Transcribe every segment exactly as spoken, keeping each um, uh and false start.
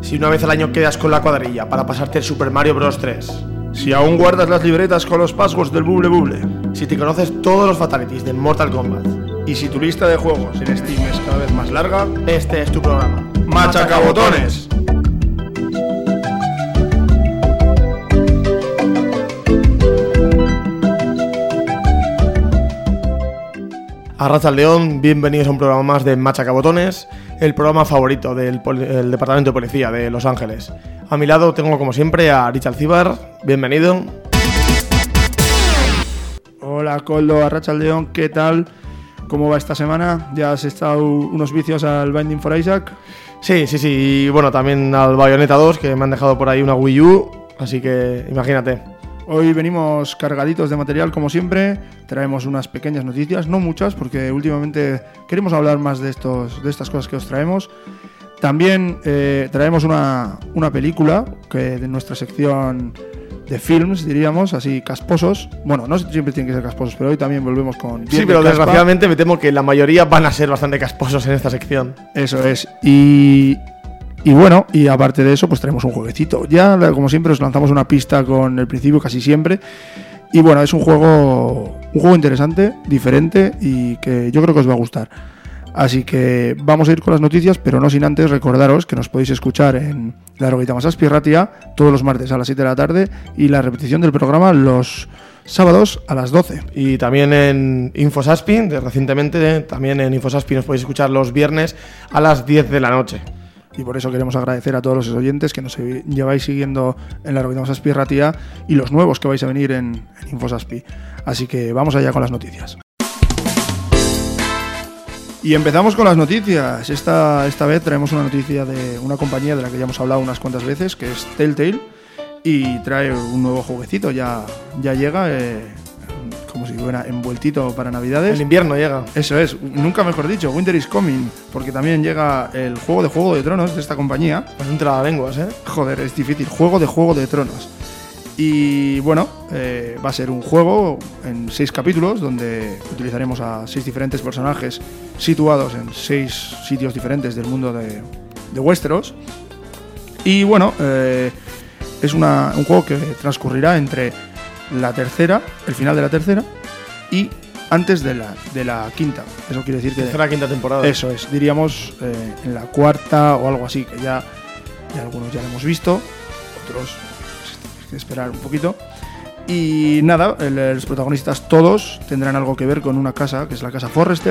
Si una vez al año quedas con la cuadrilla para pasarte el Super Mario Bros. tres. Si aún guardas las libretas con los passwords del Bubble Bubble. Si te conoces todos los fatalities del Mortal Kombat. Y si tu lista de juegos en Steam es cada vez más larga, este es tu programa. ¡Machacabotones! Arratsaldeon, bienvenidos a un programa más de Machacabotones, el programa favorito del poli- el Departamento de Policía de Los Ángeles. A mi lado tengo como siempre a Rich Alcibar, bienvenido. Hola Coldo, Arratsaldeon, ¿qué tal? ¿Cómo va esta semana? ¿Ya has estado unos vicios al Binding for Isaac? Sí, sí, sí, y bueno, también al Bayonetta dos, que me han dejado por ahí una Wii U, así que imagínate. Hoy venimos cargaditos de material como siempre, traemos unas pequeñas noticias, no muchas, porque últimamente queremos hablar más de, estos, de estas cosas que os traemos. También eh, traemos una, una película que de nuestra sección de films, diríamos, así casposos. Bueno, no siempre tienen que ser casposos, pero hoy también volvemos con... Sí, pero caspa. Desgraciadamente me temo que la mayoría van a ser bastante casposos en esta sección. Eso es, y... Y bueno, y aparte de eso, pues tenemos un jueguecito. Ya, como siempre, os lanzamos una pista con el principio casi siempre. Y bueno, es un juego un juego interesante, diferente y que yo creo que os va a gustar. Así que vamos a ir con las noticias, pero no sin antes recordaros que nos podéis escuchar en La Droguita Más Aspirratia todos los martes a las siete de la tarde y la repetición del programa los sábados a las doce. Y también en Infosaspin, recientemente, también en Infosaspin nos podéis escuchar los viernes a las diez de la noche. Y por eso queremos agradecer a todos los oyentes que nos lleváis siguiendo en La Droguita Más Aspirratia y los nuevos que vais a venir en, en Infosaspi. Así que vamos allá con las noticias. Y empezamos con las noticias. Esta, esta vez traemos una noticia de una compañía de la que ya hemos hablado unas cuantas veces, que es Telltale, y trae un nuevo jueguecito. Ya, ya llega, eh, como si fuera envueltito para Navidades. El invierno llega. Eso es, nunca mejor dicho, Winter is Coming, porque también llega el juego de Juego de Tronos de esta compañía. Es un trabalenguas, ¿eh? Joder, es difícil, juego de Juego de Tronos. Y bueno, eh, va a ser un juego en seis capítulos donde utilizaremos a seis diferentes personajes situados en seis sitios diferentes del mundo de, de Westeros. Y bueno, eh, es una, un juego que transcurrirá entre la tercera, el final de la tercera y antes de la, de la quinta. Eso quiere decir que... Tercera, quinta temporada. Eso es, diríamos eh, en la cuarta o algo así, que ya, ya algunos ya lo hemos visto, otros hay que esperar un poquito. Y nada, el, los protagonistas todos tendrán algo que ver con una casa, que es la casa Forrester,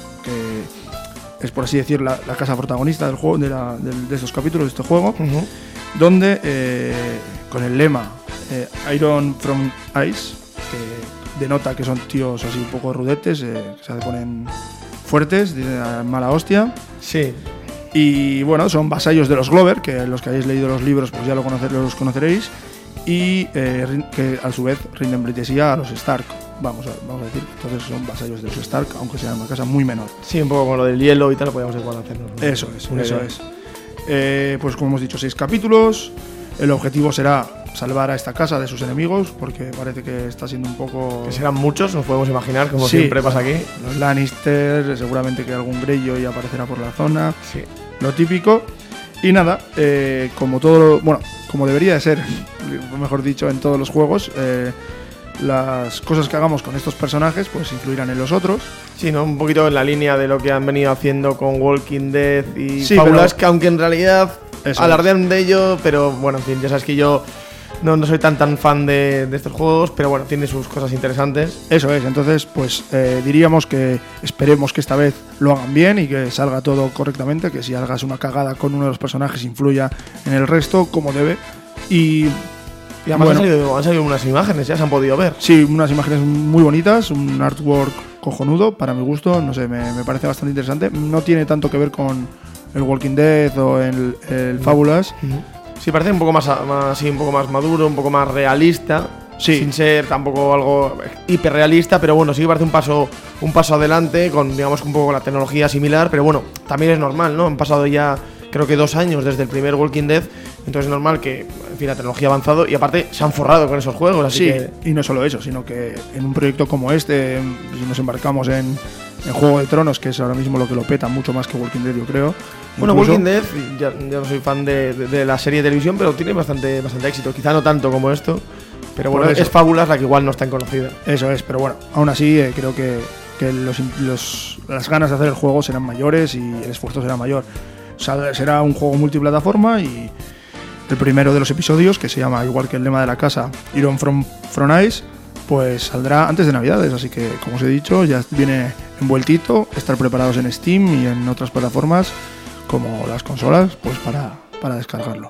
que es por así decir la, la casa protagonista del juego, de, la, de, de estos capítulos de este juego, uh-huh. donde eh, con el lema eh, Iron from Ice, que denota que son tíos así un poco rudetes, eh, que se ponen fuertes, de mala hostia. Sí. Y bueno, son vasallos de los Glover, que los que hayáis leído los libros pues ya lo conocer, los conoceréis. Y eh, que a su vez rinden pleitesía a los Stark, vamos a, vamos a decir. Entonces son vasallos de los Stark, aunque sea una casa muy menor. Sí, un poco con lo del hielo y tal, podemos igual hacernos, ¿no? Eso es, Una eso idea. es. Eh, pues como hemos dicho, seis capítulos. El objetivo será salvar a esta casa de sus enemigos, porque parece que está siendo un poco... Que serán muchos, nos podemos imaginar, como sí, siempre pasa aquí. Los Lannister, seguramente que algún Greyjoy aparecerá por la zona. Sí. Lo típico. Y nada, eh, como todo, bueno, como debería de ser, mejor dicho, en todos los juegos, eh, las cosas que hagamos con estos personajes pues influirán en los otros. Sí, ¿no? Un poquito en la línea de lo que han venido haciendo con Walking Dead y sí, Fábulas, pero... que aunque en realidad Eso alardean es. de ello, pero bueno, en fin, ya sabes que yo no, no soy tan tan fan de, de estos juegos, pero bueno, tiene sus cosas interesantes. Eso es, entonces pues eh, diríamos que esperemos que esta vez lo hagan bien y que salga todo correctamente, que si hagas una cagada con uno de los personajes influya en el resto como debe. Y, y además bueno, han, salido, han salido unas imágenes, ya se han podido ver. Sí, unas imágenes muy bonitas, un artwork cojonudo, para mi gusto, no sé, me, me parece bastante interesante. No tiene tanto que ver con el Walking Dead o el, el Fábulas. Uh-huh. Sí, parece un poco más, más, sí, un poco más maduro, un poco más realista, sí. sin ser tampoco algo hiperrealista, pero bueno, sí que parece un paso, un paso adelante, con digamos un poco la tecnología similar, pero bueno, también es normal, ¿no? Han pasado ya creo que dos años desde el primer Walking Dead, entonces es normal que, en fin, la tecnología ha avanzado y aparte se han forrado con esos juegos, así sí, que... y no solo eso, sino que en un proyecto como este, si nos embarcamos en en Juego de Tronos, que es ahora mismo lo que lo peta mucho más que Walking Dead, yo creo. Bueno, Incluso, Walking Dead, ya, ya no soy fan de, de, de la serie de televisión, pero tiene bastante, bastante éxito. Quizá no tanto como esto, pero bueno, es Fábulas la que igual no es tan conocida. Eso es, pero bueno, aún así eh, creo que, que los, los, las ganas de hacer el juego serán mayores y el esfuerzo será mayor. O sea, será un juego multiplataforma y el primero de los episodios, que se llama, igual que el lema de la casa, Iron from, from Ice, pues saldrá antes de Navidades, así que, como os he dicho, ya viene envueltito, estar preparados en Steam y en otras plataformas como las consolas, pues para, para descargarlo.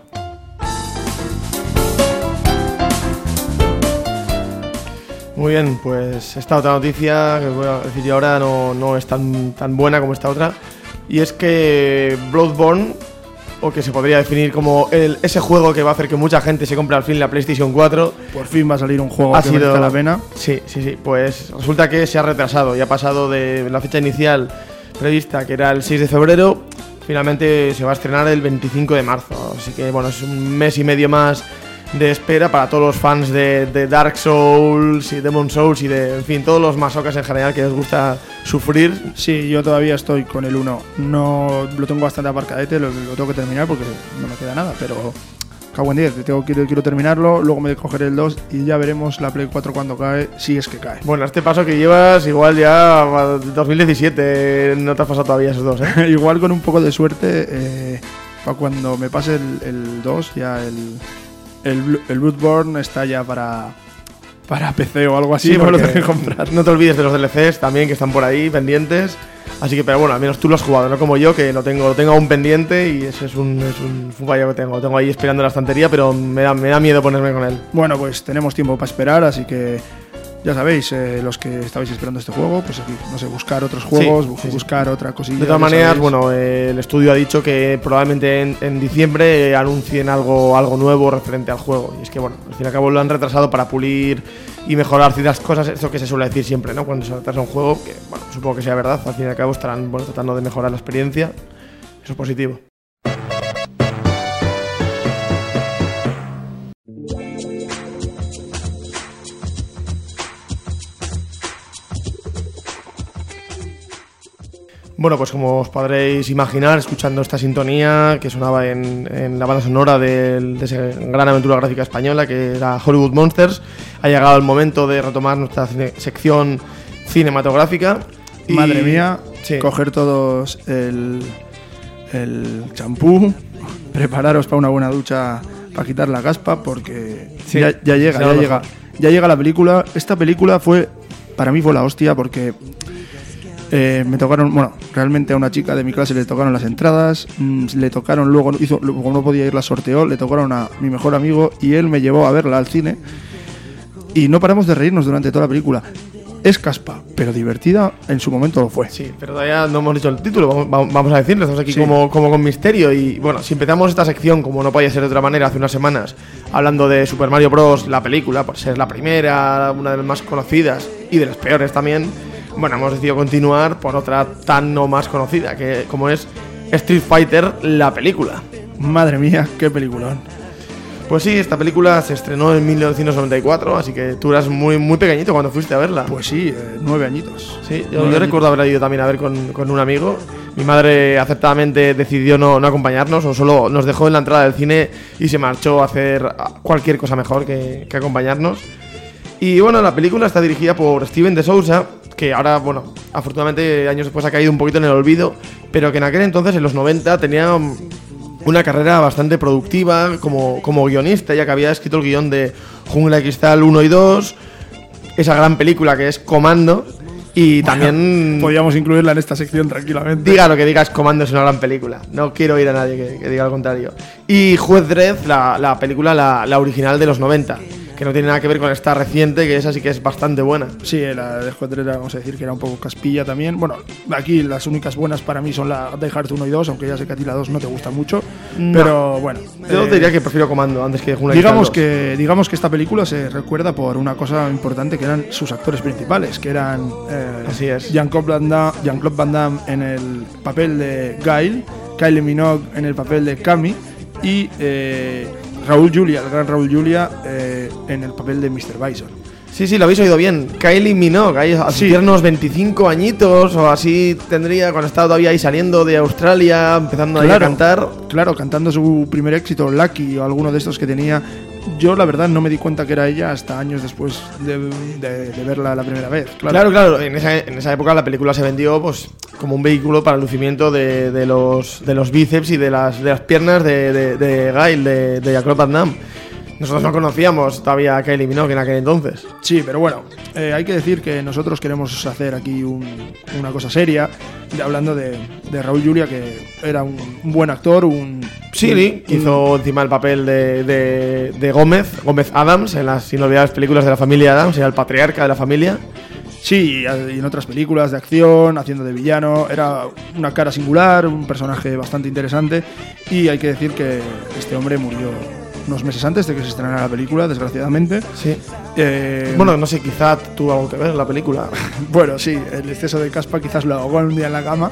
Muy bien, pues esta otra noticia que voy a decir yo ahora no, no es tan, tan buena como esta otra, y es que Bloodborne, o que se podría definir como el, ese juego que va a hacer que mucha gente se compre al fin la PlayStation cuatro. Por fin va a salir un juego ha que sido, merezca la pena. Sí, sí, sí. Pues resulta que se ha retrasado y ha pasado de la fecha inicial prevista, que era el seis de febrero, finalmente se va a estrenar el veinticinco de marzo. Así que bueno, es un mes y medio más de espera para todos los fans de, de Dark Souls y Demon Souls y de, en fin, todos los masocas en general que les gusta sufrir. Sí, yo todavía estoy con el uno. No lo tengo bastante aparcadete, lo, lo tengo que terminar porque no me queda nada, pero cago en diez, tengo, quiero, quiero terminarlo, luego me cogeré el dos y ya veremos la Play cuatro cuando cae, si es que cae. Bueno, este paso que llevas igual ya dos mil diecisiete, no te has pasado todavía esos dos, ¿eh? Igual con un poco de suerte, eh, para cuando me pase el, el dos, ya el... El, el Bloodborne está ya para, para P C o algo así, sí, no me lo tengo que comprar. No te olvides de los D L Cs también, que están por ahí pendientes. Así que, pero bueno, al menos tú lo has jugado, no como yo, que lo tengo, lo tengo aún pendiente y ese es un, es un fallo que tengo. Lo tengo ahí esperando en la estantería, pero me da, me da miedo ponerme con él. Bueno, pues tenemos tiempo para esperar, así que ya sabéis, eh, los que estabais esperando este juego, pues aquí, no sé, buscar otros juegos, sí, sí, buscar sí. otra cosilla. De todas maneras, sabéis. bueno, eh, el estudio ha dicho que probablemente en, en diciembre eh, anuncien algo, algo nuevo referente al juego. Y es que, bueno, al fin y al cabo lo han retrasado para pulir y mejorar ciertas cosas, eso que se suele decir siempre, ¿no? Cuando se retrasa un juego, que, bueno, supongo que sea verdad, al fin y al cabo estarán, bueno, tratando de mejorar la experiencia. Eso es positivo. Bueno, pues como os podréis imaginar, escuchando esta sintonía que sonaba en, en la banda sonora de, de esa gran aventura gráfica española que era Hollywood Monsters, ha llegado el momento de retomar nuestra cine, sección cinematográfica. Y, madre mía, sí. Coger todos el, el champú, prepararos para una buena ducha para quitar la caspa, porque sí, ya, ya llega, ya llega, ya llega la película. Esta película fue, para mí fue la hostia, porque... Eh, me tocaron, bueno, realmente a una chica de mi clase le tocaron las entradas, mmm, le tocaron luego, hizo, como no podía ir, la sorteó, le tocaron a mi mejor amigo y él me llevó a verla al cine y no paramos de reírnos durante toda la película. Es caspa, pero divertida en su momento lo fue. Sí, pero todavía no hemos dicho el título, vamos, vamos a decirlo, estamos aquí sí. como, como con misterio y bueno, si empezamos esta sección, como no podía ser de otra manera, hace unas semanas, hablando de Super Mario Bros., la película, por ser la primera, una de las más conocidas y de las peores también. Bueno, hemos decidido continuar por otra tan no más conocida, que como es Street Fighter, la película. Madre mía, qué peliculón. Pues sí, esta película se estrenó en mil novecientos noventa y cuatro, así que tú eras muy, muy pequeñito cuando fuiste a verla. Pues sí, eh, nueve añitos. Sí, yo, yo recuerdo haber ido también a ver con, con un amigo. Mi madre acertadamente decidió no, no acompañarnos, o solo nos dejó en la entrada del cine y se marchó a hacer cualquier cosa mejor que, que acompañarnos. Y bueno, la película está dirigida por Steven de Souza, que ahora, bueno, afortunadamente años después ha caído un poquito en el olvido, pero que en aquel entonces, en los noventa, tenía una carrera bastante productiva como, como guionista, ya que había escrito el guión de Jungla de Cristal uno y dos, esa gran película que es Comando, y bueno, también... podríamos incluirla en esta sección tranquilamente. Diga lo que digas, Comando es una gran película, no quiero oír a nadie que, que diga lo contrario. Y Juez Dredd, la, la película, la, la original de los noventa, que no tiene nada que ver con esta reciente, que esa sí que es bastante buena. Sí, la de Juez Dredd, vamos a decir que era un poco caspilla también. Bueno, aquí las únicas buenas para mí son la Die Hard uno y dos, aunque ya sé que a ti la dos no te gusta mucho. No. Pero bueno. Yo eh, te diría que prefiero Comando antes que Jungla digamos que Digamos que esta película se recuerda por una cosa importante, que eran sus actores principales, que eran eh, Así es. Jean-Claude Van Damme, Jean-Claude Van Damme en el papel de Guile, Kylie Minogue en el papel de Cammy y... Eh, Raúl Julia, el gran Raúl Julia, eh, en el papel de mister Bison. Sí, sí, lo habéis oído bien. Kylie Minogue, ahí a Sí. tiernos veinticinco añitos o así tendría cuando estaba todavía ahí saliendo de Australia, empezando ahí a Claro. cantar. Claro, cantando su primer éxito, Lucky, o alguno de estos que tenía. Yo, la verdad, no me di cuenta que era ella hasta años después de, de- de verla la primera vez. Claro, Claro, claro, en esa, en esa época la película se vendió pues como un vehículo para el lucimiento de, de los, de los bíceps y de las, de las piernas de, de, de Gail, de, de Jean-Claude Van Damme. Nosotros no conocíamos todavía a Kylie Minogue en aquel entonces. Sí, pero bueno, eh, hay que decir que nosotros queremos hacer aquí un- una cosa seria, de- hablando de, de Raúl Julia, que era un, un buen actor, un... Sí, un- sí, hizo encima el papel de, de, de Gómez, Gómez Adams, en las inolvidables películas de la familia Adams, era el patriarca de la familia. Sí, y en otras películas de acción, haciendo de villano, era una cara singular, un personaje bastante interesante, y hay que decir que este hombre murió unos meses antes de que se estrenara la película, desgraciadamente. Sí. Eh, Bueno, no sé, quizá tuvo algo que ver en la película. bueno, sí, el exceso de caspa quizás lo ahogó un día en la cama,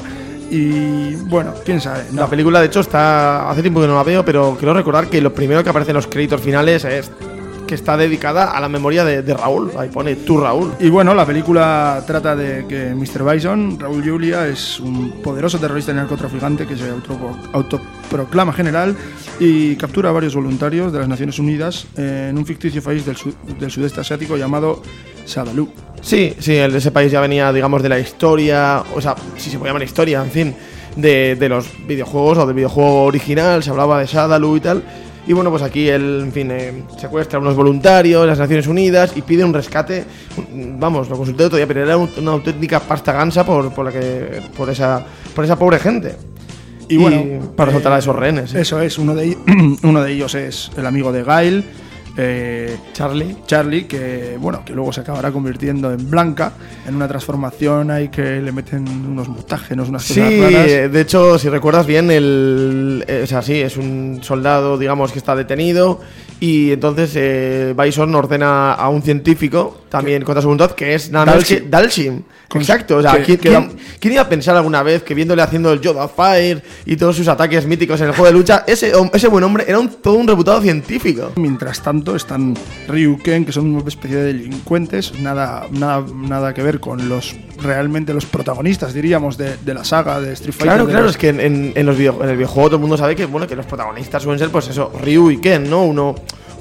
y bueno, quién sabe. No. La película, de hecho, está hace tiempo que no la veo, pero quiero recordar que lo primero que aparece en los créditos finales es que está dedicada a la memoria de, de Raúl. Ahí pone tú, Raúl. Y bueno, la película trata de que mister Bison, Raúl Julia, es un poderoso terrorista y narcotraficante que se auto- autoproclama general y captura a varios voluntarios de las Naciones Unidas en un ficticio país del, su- del sudeste asiático llamado Shadaloo. Sí, sí, el de ese país ya venía, digamos, de la historia, o sea, si se puede llamar historia, en fin, de, de los videojuegos o del videojuego original, se hablaba de Shadaloo y tal. Y bueno, pues aquí él, en fin, eh, secuestra a unos voluntarios, las Naciones Unidas, y pide un rescate. un- Vamos, lo consulté otro día, pero era un- una auténtica pasta gansa por, por la que, por esa, por esa pobre gente. Y bueno, para eh, soltar a esos rehenes. ¿sí? Eso es, uno de, ellos- uno de ellos es el amigo de Gail, eh, Charlie. Charlie, que bueno, que luego se acabará convirtiendo en Blanca, en una transformación ahí que le meten unos mutágenos, unas Sí, cosas raras. eh, de hecho, si recuerdas bien, el, eh, o sea, sí, es un soldado, digamos, que está detenido y entonces eh, Bison ordena a un científico, también contra su voluntad, que es nada menos que Dalshim. Dalshim. Con- Exacto, o sea, que- ¿quién, que quién- da- quién iba a pensar alguna vez que viéndole haciendo el Yoda Fire y todos sus ataques míticos en el juego de lucha, ese, hom- ese buen hombre era un, todo un reputado científico? Mientras tanto están Ryu Ken, que son una especie de delincuentes, nada, nada, nada que ver con los realmente los protagonistas, diríamos, de, de la saga de Street Fighter. Claro, de claro, los- es que en, en- en los video- en el videojuego todo el mundo sabe que, bueno, que los protagonistas suelen ser, pues eso, Ryu y Ken, ¿no? Uno,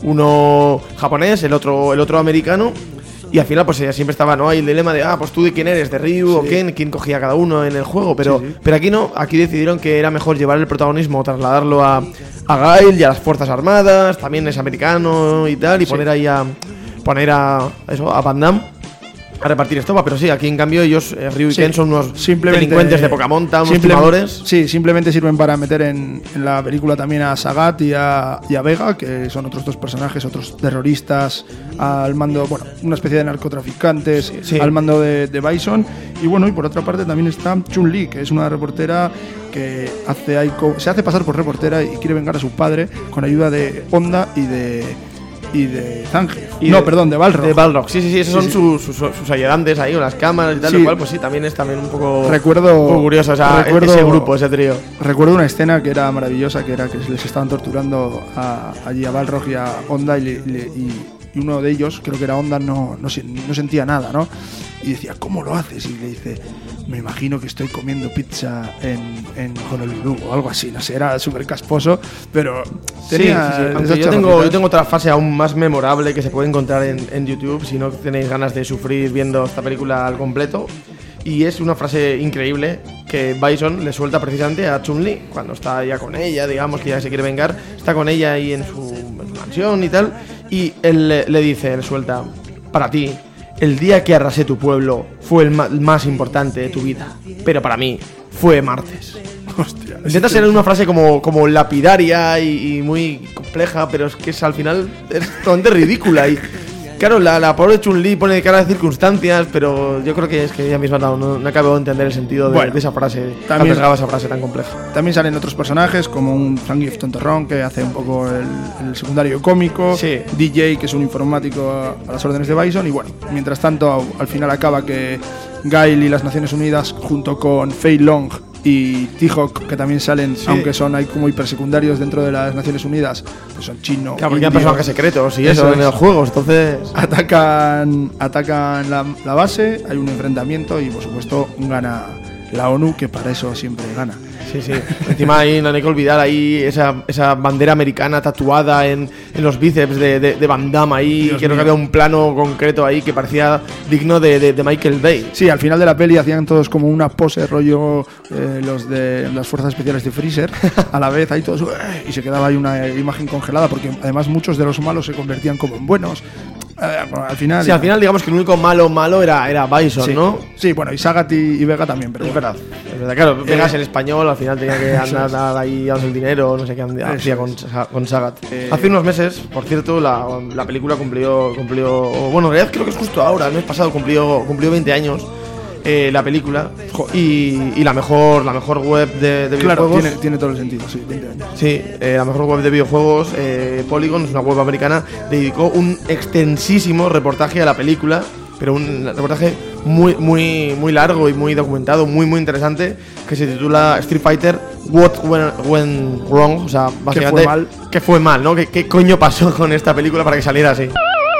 uno japonés, el otro, el otro americano. Y al final, pues ella siempre estaba, ¿no? Hay el dilema de, ah, pues tú de quién eres, de Ryu o Sí. Ken, quién cogía cada uno en el juego. Pero, Sí, sí. pero aquí no, aquí decidieron que era mejor llevar el protagonismo, trasladarlo a, a Gail y a las Fuerzas Armadas, también es americano y tal, y Sí. poner ahí a. poner a. eso, a Van Damme a repartir estopa. Pero sí, aquí en cambio ellos, eh, Ryu y Sí, Ken, son unos simplemente- delincuentes de poca monta, unos simple- timadores. Sí, simplemente sirven para meter en, en la película también a Sagat y a, y a Vega, que son otros dos personajes, otros terroristas al mando, bueno, una especie de narcotraficantes Sí. al mando de, de Bison. Y bueno, y por otra parte también está Chun-Li, que es una reportera que hace ahí co- se hace pasar por reportera y quiere vengar a su padre con ayuda de Honda y de y de Zangief. Y no, de- perdón, de Balrog. De Balrog, sí, sí, sí, esos Sí, son sí. Sus, sus, sus ayudantes ahí, con las cámaras y tal, Sí. lo cual, pues sí, también es también un poco. Recuerdo- un poco curioso, o sea, recuerdo- ese grupo, ese trío. Recuerdo una escena que era maravillosa, que era que les estaban torturando a, allí a Balrog y a Honda y, le- le- y- y uno de ellos, creo que era Honda, no, no, se- no sentía nada, ¿no? Y decía, ¿cómo lo haces? Y le dice, me imagino que estoy comiendo pizza en, en Honolulu o algo así, no sé, era súper casposo, pero tenía sí, sí, sí. Aunque esas yo tengo, chorrocitas. yo tengo otra fase aún más memorable que se puede encontrar en, en YouTube si no tenéis ganas de sufrir viendo esta película al completo. Y es una frase increíble que Bison le suelta precisamente a Chun-Li cuando está ya con ella, digamos que ya se quiere vengar, está con ella ahí en su, en su mansión y tal, y él le, le dice, le suelta, para ti, el día que arrasé tu pueblo fue el ma- el más importante de tu vida, pero para mí fue martes. Hostia, Intenta ser una frase como, como lapidaria y, y muy compleja, pero es que es, al final es totalmente ridícula. Y claro, la, la pobre Chun-Li pone cara de circunstancias, pero yo creo que es que ella misma no, no, no acabo de entender el sentido de, Bueno, de esa frase, también- tan arriesgada esa frase tan compleja. También salen otros personajes como un Zangief tontorrón que hace un poco el, el secundario cómico, Sí. D J que es un informático a, a las órdenes de Bison y bueno, mientras tanto al final acaba que Gail y las Naciones Unidas junto con Fei Long y T-Hawk, que también salen, Sí. aunque son hay como hipersecundarios dentro de las Naciones Unidas, que son chinos. Claro, porque hay personajes secretos y eso, Eso en es. los juegos, entonces... Atacan, atacan la, la base, hay un enfrentamiento y por supuesto gana la ONU, que para eso siempre gana. Sí, sí. Encima ahí no hay que olvidar ahí esa, esa bandera americana tatuada en, en los bíceps de, de, de Van Damme ahí. Dios Creo mío. que había un plano concreto ahí que parecía digno de, de, de Michael Bay. Sí, al final de la peli hacían todos como una pose rollo eh, los de las fuerzas especiales de Freezer, a la vez ahí todos eh, y se quedaba ahí una imagen congelada, porque además muchos de los malos se convertían como en buenos. Eh, bueno, al final. Sí, al final digamos que el único malo malo era, era Bison, sí, ¿no? Sí, bueno, y Sagat y, y Vega también, pero Es bueno. verdad, es verdad. Claro, pegas Eh, el español, al final tenía que eso andar ahí a el dinero, no sé qué andaba- hacía Eso con, es. Sa- con Sagat. Eh, Hace unos meses, por cierto, la, la película cumplió, cumplió. Bueno, en realidad creo que es justo ahora, el mes pasado cumplió, cumplió veinte años. Eh, la película y, y la mejor la mejor web de, de Claro, videojuegos. tiene, tiene todo el sentido, sí, veinte años. Sí, eh, la mejor web de videojuegos, eh, Polygon, es una web americana, dedicó un extensísimo reportaje a la película, pero un reportaje muy, muy, muy largo y muy documentado, muy, muy interesante, que se titula Street Fighter What Went, Went Wrong, o sea, básicamente, fue mal? ¿qué fue mal, no? ¿Qué, qué coño pasó con esta película para que saliera así?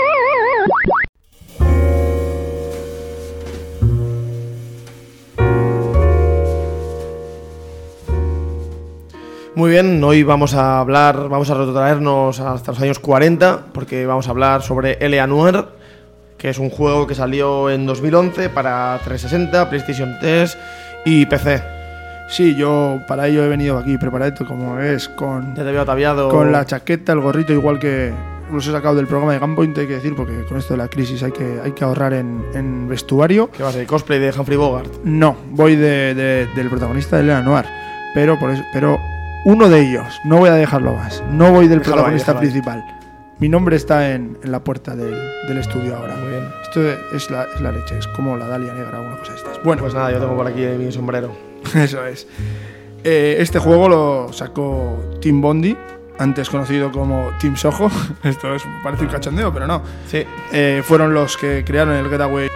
Muy bien, hoy vamos a hablar, vamos a retrotraernos hasta los años cuarenta, porque vamos a hablar sobre L A Noire, que es un juego que salió en dos mil once para trescientos sesenta, PlayStation tres y P C. Sí, yo para ello he venido aquí preparadito, como ves, con, Ya te veo ataviado. con la chaqueta, el gorrito, igual que los he sacado del programa de Gunpoint, hay que decir, porque con esto de la crisis hay que, hay que ahorrar en, en vestuario. ¿Qué va a ser? ¿Cosplay de Humphrey Bogart? No, voy de, de- del protagonista de Elena Noir, pero, por eso, pero uno de ellos, no voy a dejarlo más, no voy del Déjalo protagonista ahí, déjalo ahí. principal. Mi nombre está en, en la puerta del, del estudio ahora. Muy bien. Esto es la, es la leche, es como la Dalia Negra o una cosa de estas. Bueno, Pues nada, yo tengo por aquí mi sombrero. eso es. Eh, este juego lo sacó Team Bondi, antes conocido como Team Soho. Esto es, parece un cachondeo, pero no. Sí. Eh, fueron los que crearon el Getaway.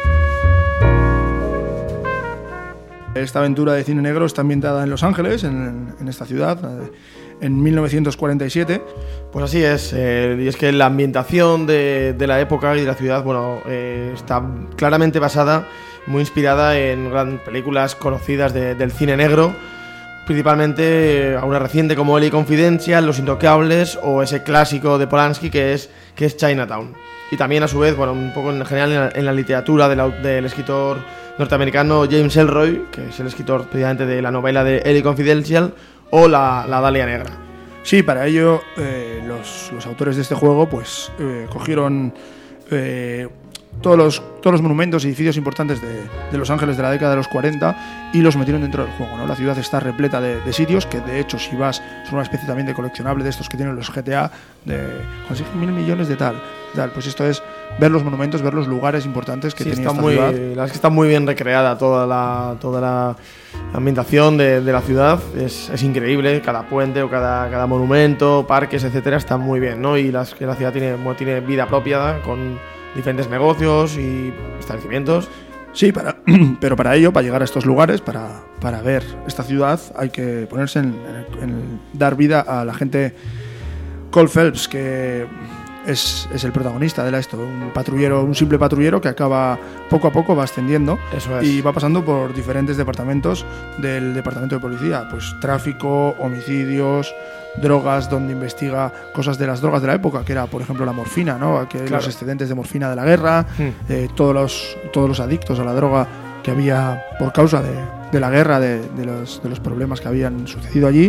Esta aventura de cine negro está ambientada en Los Ángeles, en, en esta ciudad, eh, en mil novecientos cuarenta y siete. Pues así es, eh, y es que la ambientación de, de la época y de la ciudad, bueno, eh, está claramente basada, muy inspirada en grandes películas conocidas de- del cine negro, principalmente eh, a una reciente como L A Confidential, Los Intocables o ese clásico de Polanski que es, que es Chinatown. Y también a su vez, bueno, un poco en general en la, en la literatura del, au- del escritor norteamericano James Ellroy, que es el escritor precisamente de la novela de L A Confidential o la, la Dalia Negra. Sí, para ello eh, los, los autores de este juego pues eh, cogieron eh, todos, los, todos los monumentos y edificios importantes de, de Los Ángeles de la década de los cuarenta y los metieron dentro del juego, ¿no? La ciudad está repleta de, de sitios que de hecho si vas son una especie también de coleccionable de estos que tienen los G T A de consigue mil millones de tal, tal. Pues esto es ver los monumentos, ver los lugares importantes que Sí, tenía está esta muy, ciudad. la verdad es que está muy bien recreada toda la, toda la ambientación de, de la ciudad. Es, es increíble, cada puente o cada, cada monumento, parques, etcétera, está muy bien, ¿no? Y las, que la ciudad tiene, bueno, tiene vida propia con diferentes negocios y establecimientos. Sí, para, pero para ello, para llegar a estos lugares, para, para ver esta ciudad, hay que ponerse en, en- en dar vida a la gente. Cole Phelps, que es, es el protagonista de la esto, un patrullero, un simple patrullero que acaba poco a poco va ascendiendo Eso es. y va pasando por diferentes departamentos del departamento de policía, pues tráfico, homicidios, drogas, donde investiga cosas de las drogas de la época, que era por ejemplo la morfina, ¿no? Que Claro. los excedentes de morfina de la guerra, Hmm. eh, todos los todos los adictos a la droga que había por causa de, de la guerra, de, de los, de los problemas que habían sucedido allí.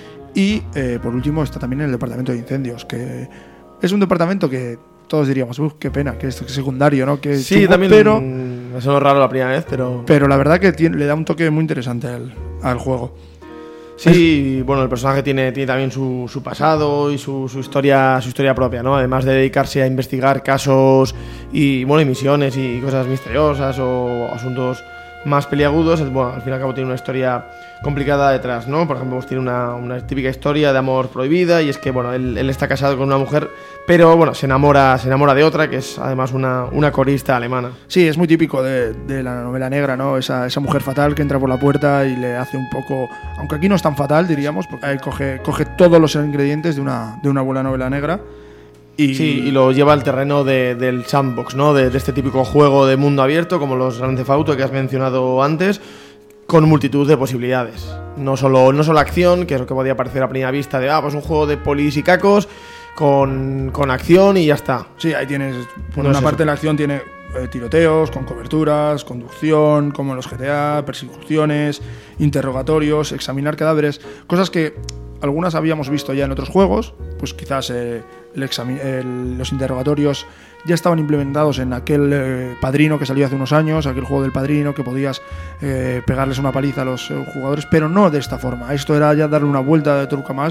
Y eh, por último está también el departamento de incendios, que es un departamento que todos diríamos, uff, qué pena, que es secundario, ¿no? Que Sí, chungo", también pero, mm, me sonó raro la primera vez, pero... pero la verdad que tiene- le da un toque muy interesante al, al juego. Sí, bueno, el personaje tiene, tiene también su, su pasado y su, su historia su historia propia, ¿no? Además de dedicarse a investigar casos y, bueno, y misiones y cosas misteriosas o asuntos más peliagudos. Bueno, al fin y al cabo tiene una historia complicada detrás, ¿no? Por ejemplo, pues tiene una, una típica historia de amor prohibida, y es que, bueno, él, él está casado con una mujer, pero, bueno, se enamora, se enamora de otra, que es además una, una corista alemana. Sí, es muy típico de, de la novela negra, ¿no? Esa, esa mujer fatal que entra por la puerta y le hace un poco... Aunque aquí no es tan fatal, diríamos, porque ahí coge, coge todos los ingredientes de una, de una buena novela negra. Y... Sí, y lo lleva al terreno de, del sandbox, ¿no? De, de este típico juego de mundo abierto, como los Grand Theft Auto que has mencionado antes, con multitud de posibilidades. No solo, no solo acción, que es lo que podía parecer a primera vista de, ah, pues un juego de polis y cacos, con, con acción y ya está. Sí, ahí tienes, por No una es parte eso. de la acción tiene eh, tiroteos, con coberturas, conducción, como en los G T A, persecuciones, interrogatorios, examinar cadáveres, cosas que algunas habíamos visto ya en otros juegos, pues quizás eh, el exami- el, los interrogatorios ya estaban implementados en aquel eh, Padrino que salió hace unos años, aquel juego del Padrino que podías eh, pegarles una paliza a los eh, jugadores, pero no de esta forma. Esto era ya darle una vuelta de truca más.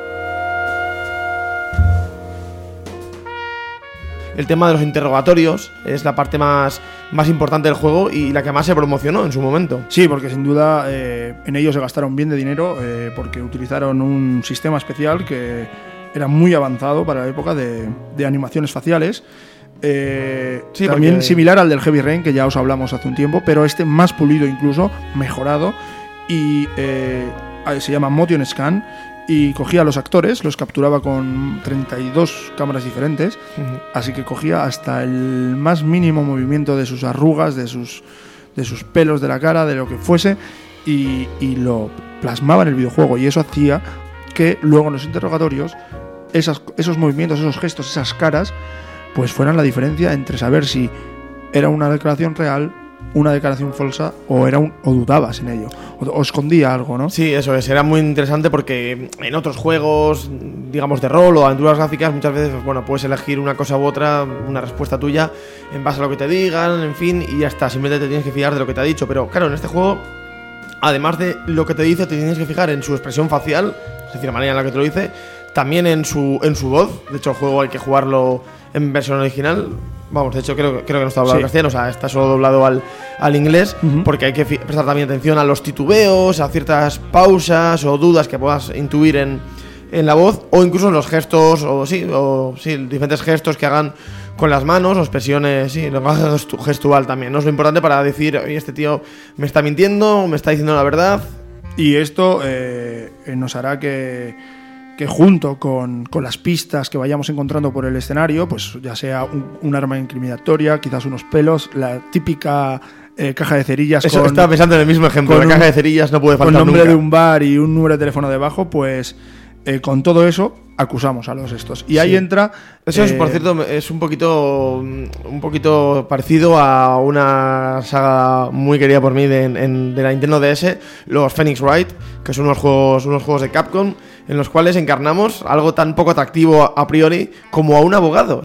El tema de los interrogatorios es la parte más, más importante del juego y la que más se promocionó en su momento. Sí, porque sin duda eh, en ellos se gastaron bien de dinero eh, porque utilizaron un sistema especial que era muy avanzado para la época de, de animaciones faciales. Eh, Sí, también porque- similar al del Heavy Rain, que ya os hablamos hace un tiempo, pero este más pulido incluso, mejorado, y eh, se llama Motion Scan, y cogía a los actores, los capturaba con treinta y dos cámaras diferentes, Ujú. así que cogía hasta el más mínimo movimiento de sus arrugas, de sus, de sus pelos de la cara, de lo que fuese, y, y lo plasmaba en el videojuego, y eso hacía que luego en los interrogatorios esas, esos movimientos, esos gestos, esas caras, pues fueran la diferencia entre saber si era una declaración real, una declaración falsa, o era un, o dudabas en ello, o, o escondía algo, ¿no? Sí, eso es, era muy interesante porque en otros juegos, digamos, de rol o aventuras gráficas, muchas veces, pues, bueno, puedes elegir una cosa u otra, una respuesta tuya, en base a lo que te digan, en fin, y ya está, simplemente te tienes que fiar de lo que te ha dicho. Pero claro, en este juego, además de lo que te dice, te tienes que fijar en su expresión facial, es decir, la manera en la que te lo dice, también en su, en su voz. De hecho, el juego hay que jugarlo en versión original. Vamos, de hecho creo, creo que no está doblado Sí. al castellano, o sea, está solo doblado al, al inglés, Ujú. porque hay que fi- prestar también atención a los titubeos, a ciertas pausas o dudas que puedas intuir en, en la voz, o incluso en los gestos, o sí, o sí, diferentes gestos que hagan con las manos, o expresiones, sí, lenguaje gestu- gestual también, ¿no? Es lo importante para decir, oye, este tío me está mintiendo, me está diciendo la verdad. Y esto eh, nos hará que, que junto con, con las pistas que vayamos encontrando por el escenario, pues ya sea un, un arma incriminatoria, quizás unos pelos, la típica eh, caja de cerillas Eso, con, estaba pensando en el mismo ejemplo, con la un- caja de cerillas no puede con faltar nombre nunca. de un bar y un número de teléfono debajo, pues eh, con todo eso acusamos a los estos. Y ahí Sí. entra... Eso es, eh, por cierto, es un poquito un poquito parecido a una saga muy querida por mí de, en- de la Nintendo D S, los Phoenix Wright, que son unos juegos, unos juegos de Capcom en los cuales encarnamos algo tan poco atractivo a, a priori como a un abogado.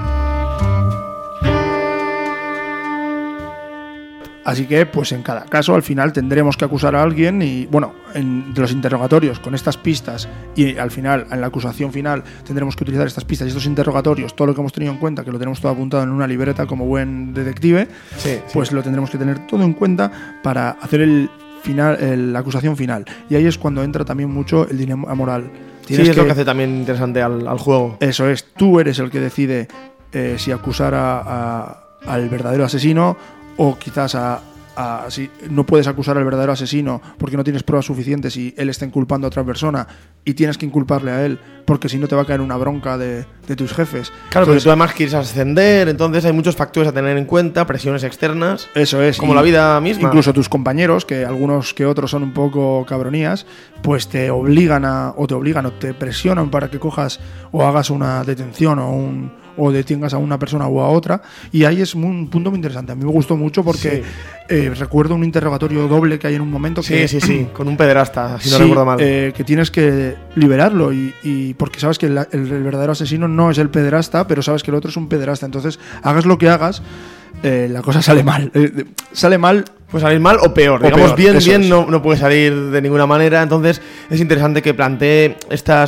Así que, pues en cada caso, al final tendremos que acusar a alguien y, bueno, en de los interrogatorios con estas pistas y al final, en la acusación final, tendremos que utilizar estas pistas y estos interrogatorios, todo lo que hemos tenido en cuenta, que lo tenemos todo apuntado en una libreta como buen detective, Sí, pues lo tendremos que tener todo en cuenta para hacer el final, el- la acusación final. Y ahí es cuando entra también mucho el dilema moral. sí, Tienes es lo que hace también interesante al, al juego. Eso es, tú eres el que decide eh, si acusar a, a- al verdadero asesino o quizás a, a- si no puedes acusar al verdadero asesino porque no tienes pruebas suficientes y él está inculpando a otra persona y tienes que inculparle a él porque si no te va a caer una bronca de, de tus jefes. Claro, porque Entonces, tú además quieres ascender, entonces hay muchos factores a tener en cuenta, presiones externas, eso es. como y la vida misma. Incluso tus compañeros, que algunos que otros son un poco cabronías, pues te obligan a, o te obligan o te presionan para que cojas o hagas una detención o un o detengas a una persona o a otra, y ahí es un punto muy interesante. A mí me gustó mucho porque Sí. eh, recuerdo un interrogatorio doble que hay en un momento Sí, que sí, sí, con un pederasta, si no sí, recuerdo mal. eh, que tienes que liberarlo y, y porque sabes que el, el- el verdadero asesino no es el pederasta, pero sabes que el otro es un pederasta. Entonces, hagas lo que hagas, eh, la cosa sale mal. Eh, de- sale mal. Puede salir mal o peor. O Digamos, peor, bien, eso bien es. no, no puede salir de ninguna manera. Entonces, es interesante que plantee estas,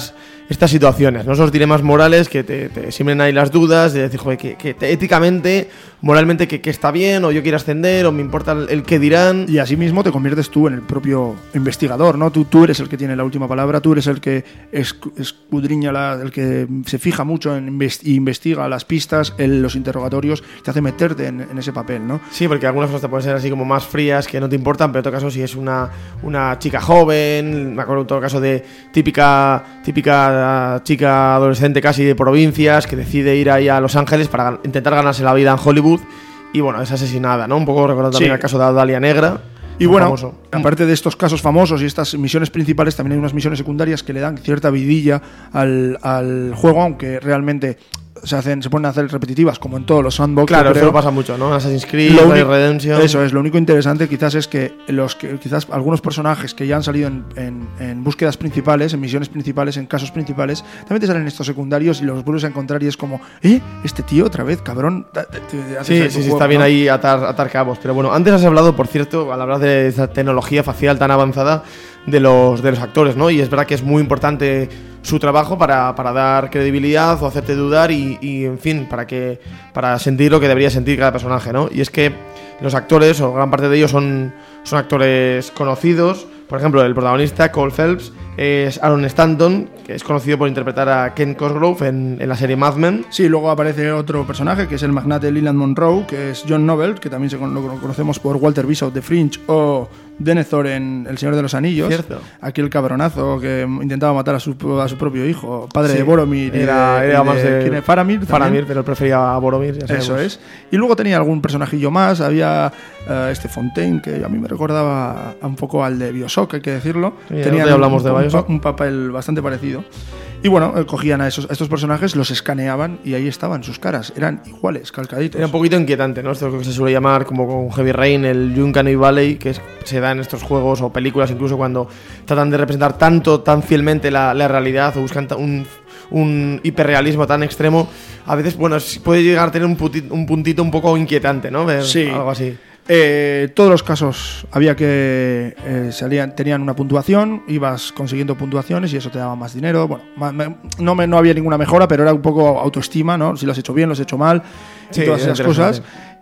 estas situaciones, ¿no? Esos dilemas morales que te, te siembren ahí las dudas de decir, joder, que, que te, éticamente, moralmente, que, que está bien, o yo quiero ascender, o me importa el, el qué dirán. Y así mismo te conviertes tú en el propio investigador, ¿no? Tú, tú eres el que tiene la última palabra, tú eres el que escudriña, la, el que se fija mucho en invest, investiga las pistas, en los interrogatorios, te hace meterte en, en ese papel, ¿no? Sí, porque algunas cosas te pueden ser así como más frías, que no te importan, pero en otro caso si es una, una chica joven, me acuerdo en todo caso de típica, típica chica adolescente casi de provincias que decide ir ahí a Los Ángeles para intentar ganarse la vida en Hollywood y bueno, es asesinada, ¿no? Un poco recordando también sí. el caso de Dalia Negra. Y bueno, famoso. Aparte de estos casos famosos y estas misiones principales, también hay unas misiones secundarias que le dan cierta vidilla al, al juego, aunque realmente se hacen, se ponen a hacer repetitivas, como en todos los sandbox. Claro, eso pasa mucho, ¿no? Assassin's Creed, Red Redemption. Eso es, lo único interesante quizás es que los que quizás algunos personajes que ya han salido en, en, en búsquedas principales, en misiones principales, en casos principales, también te salen estos secundarios y los vuelves a encontrar y es como, ¿eh? Este tío otra vez, cabrón. Sí, sí, sí, juego, está bien, ¿no? Ahí atar, atar cabos. Pero bueno, antes has hablado, por cierto, al hablar de esa tecnología facial tan avanzada, de los, de los actores, ¿no? Y es verdad que es muy importante su trabajo para, para dar credibilidad o hacerte dudar y, y, en fin, para que para sentir lo que debería sentir cada personaje, ¿no? Y es que los actores, o gran parte de ellos, son, son actores conocidos. Por ejemplo, el protagonista, Cole Phelps, es Aaron Stanton, que es conocido por interpretar a Ken Cosgrove en, en la serie Mad Men. Sí, luego aparece otro personaje, que es el magnate Leland Monroe, que es John Noble, que también se con, lo conocemos por Walter Bishop de Fringe o Denethor en El Señor de los Anillos. Cierto. Aquí el cabronazo que intentaba matar a su, a su propio hijo, padre sí, de Boromir. Era, y de, era y más de, de... ¿quién es? Faramir. Faramir, pero él prefería a Boromir. Ya Eso es. Y luego tenía algún personajillo más. Había uh, este Fontaine, que a mí me recordaba un poco al de Bioshock, hay que decirlo. Sí, tenía hablamos un, de Bioshock. Un, un papel bastante parecido. Y bueno, cogían a, esos, a estos personajes, los escaneaban y ahí estaban sus caras. Eran iguales, calcaditos. Era un poquito inquietante, ¿no? Esto que se suele llamar como con Heavy Rain, el Uncanny Valley, que es, se da en estos juegos o películas incluso cuando tratan de representar tanto, tan fielmente la, la realidad o buscan un, un hiperrealismo tan extremo. A veces, bueno, puede llegar a tener un, puntito, un puntito un poco inquietante, ¿no? Ver sí. Algo así. Eh, todos los casos había que eh, salían, tenían una puntuación, ibas consiguiendo puntuaciones y eso te daba más dinero. Bueno, ma, me, no, me, no había ninguna mejora, pero era un poco autoestima, ¿no? Si lo has hecho bien, lo has hecho mal, sí, y todas esas cosas.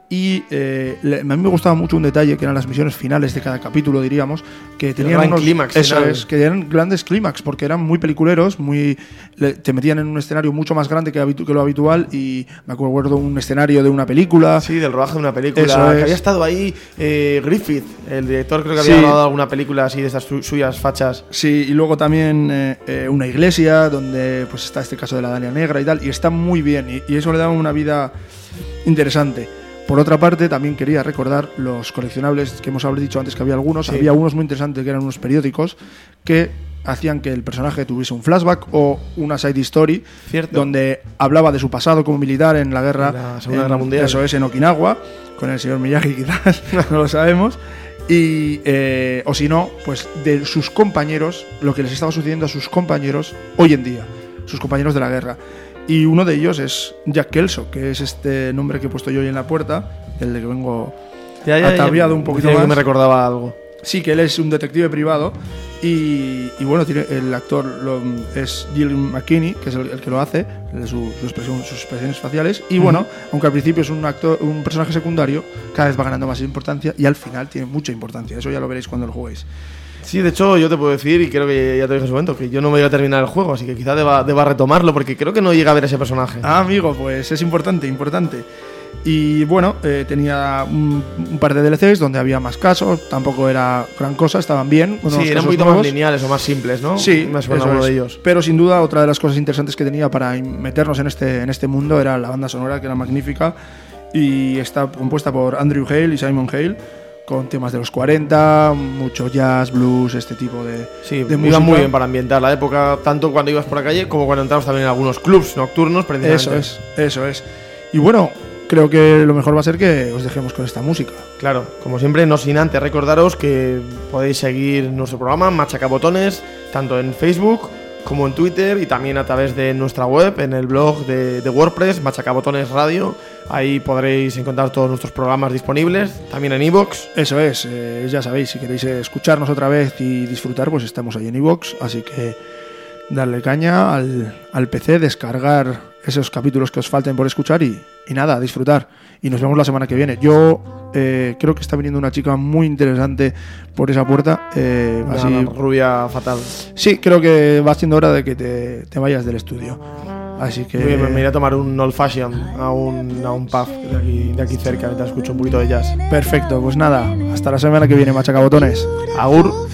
Y eh, le, a mí me gustaba mucho un detalle que eran las misiones finales de cada capítulo, diríamos, que tenían unos, clímax, eso final. es, que eran grandes clímax, porque eran muy peliculeros, muy le, te metían en un escenario mucho más grande que, habitu, que lo habitual. Y me acuerdo un escenario de una película. Sí, del rodaje de una película. Eso que es. había estado ahí eh, Griffith, el director, creo que había sí. rodado alguna película así de esas su, suyas fachas. Sí, y luego también eh, eh, una iglesia donde pues está este caso de la Dalia Negra y tal, y está muy bien, y, y eso le da una vida interesante. Por otra parte, también quería recordar los coleccionables que hemos dicho antes, que había algunos. Sí. Había unos muy interesantes que eran unos periódicos que hacían que el personaje tuviese un flashback o una side story. Cierto. Donde hablaba de su pasado como militar en la guerra, en la Segunda en, Guerra Mundial. Eso es, en Okinawa, con el señor Miyagi quizás, no lo sabemos. Y, eh, o si no, pues de sus compañeros, lo que les estaba sucediendo a sus compañeros hoy en día, sus compañeros de la guerra. Y uno de ellos es Jack Kelso, que es este nombre que he puesto yo hoy en la puerta, el de que vengo ya, ya, ataviado ya, un poquito ya, más. Que me recordaba algo. Sí, que él es un detective privado y, y bueno, tiene, el actor lo, es Gillian McKinney, que es el, el que lo hace, su, su expresión, sus expresiones faciales. Y bueno, uh-huh. aunque al principio es un actor, un personaje secundario, cada vez va ganando más importancia y al final tiene mucha importancia. Eso ya lo veréis cuando lo juguéis. Sí, de hecho yo te puedo decir, y creo que ya te dije en su momento, que yo no me voy a terminar el juego, así que quizá deba, deba retomarlo, porque creo que no llega a ver ese personaje. Ah, amigo, pues es importante, importante. Y bueno, eh, tenía un, un par de D L Cs donde había más casos, tampoco era gran cosa, estaban bien. Sí, eran un poquito nuevos. Más lineales o más simples, ¿no? Sí, me suena uno de ellos. Pero sin duda otra de las cosas interesantes que tenía para meternos en este, en este mundo era la banda sonora, que era magnífica, y está compuesta por Andrew Hale y Simon Hale, con temas de los cuarenta, mucho jazz, blues, este tipo de, sí, de música. Iba muy bien para ambientar la época, tanto cuando ibas por la calle como cuando entrabas también en algunos clubs nocturnos. Eso es, eso es. Y bueno, creo que lo mejor va a ser que os dejemos con esta música. Claro, como siempre, no sin antes recordaros que podéis seguir nuestro programa Machacabotones, tanto en Facebook como en Twitter y también a través de nuestra web, en el blog de, de WordPress, Machacabotones Radio. Ahí podréis encontrar todos nuestros programas disponibles, también en iVoox. Eso es, eh, ya sabéis, si queréis escucharnos otra vez y disfrutar, pues estamos ahí en iVoox, así que darle caña al, al P C, descargar esos capítulos que os falten por escuchar y, y nada, disfrutar. Y nos vemos la semana que viene. Yo eh, creo que está viniendo una chica muy interesante por esa puerta. Eh, Una así, rubia fatal. sí, creo que va siendo hora de que te, te vayas del estudio. Así que... Muy bien, me iré a tomar un old fashion a un, a un pub de aquí, de aquí cerca, mientras escucho un poquito de jazz. Perfecto, pues nada, hasta la semana que viene, machacabotones. Agur.